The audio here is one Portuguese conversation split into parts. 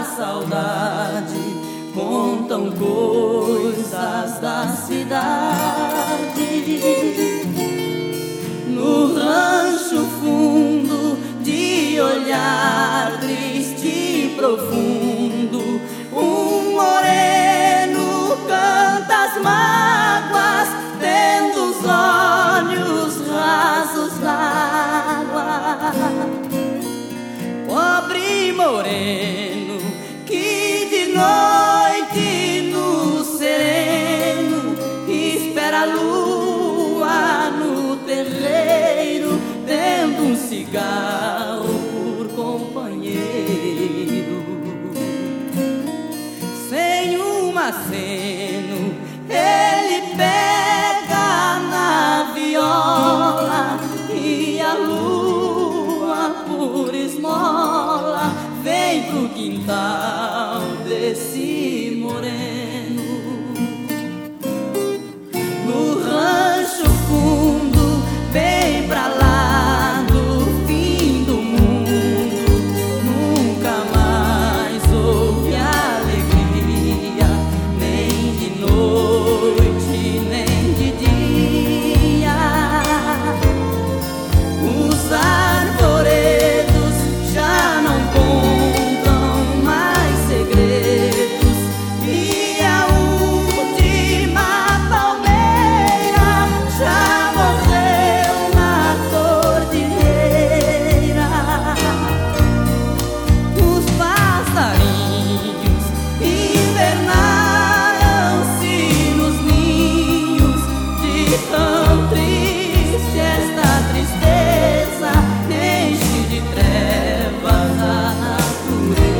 da saudade, contam coisas da cidade. No rancho fundo, de olhar triste e profundo, um moreno canta as mágoas, tendo os olhos rasos d'água. Pobre moreno, que de noite no sereno espera a lua no terreiro, tendo um cigarro por companheiro. Sem um aceno ele pega na viola, e a lua por esmola vem pro quintal desse moreno. No rancho fundo, bem pra lá do fim do mundo, nunca mais houve alegria, nem de noite, nem de dia. Os arvoredos já não contam mais segredos, e a última palmeira já morreu na cordilheira. Os passarinhos invernaram-se nos ninhos, de tão triste esta tristeza enche de trevas a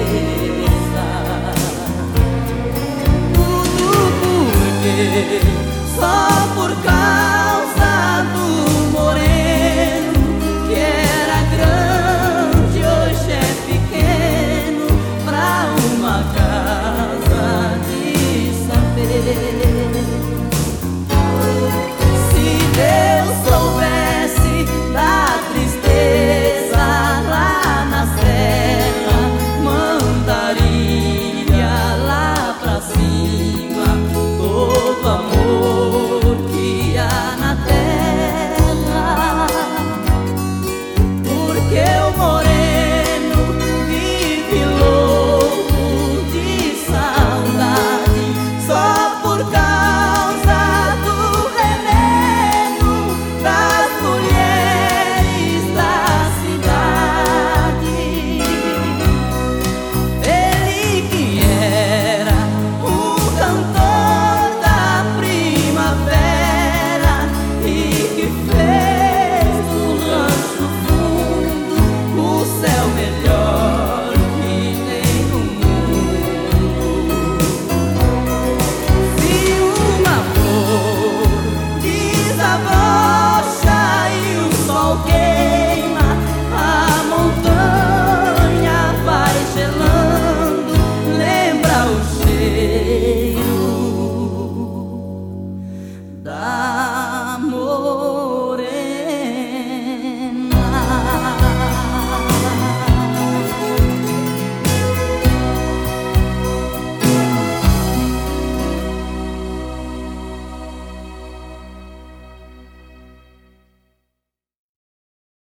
natureza. Tudo porque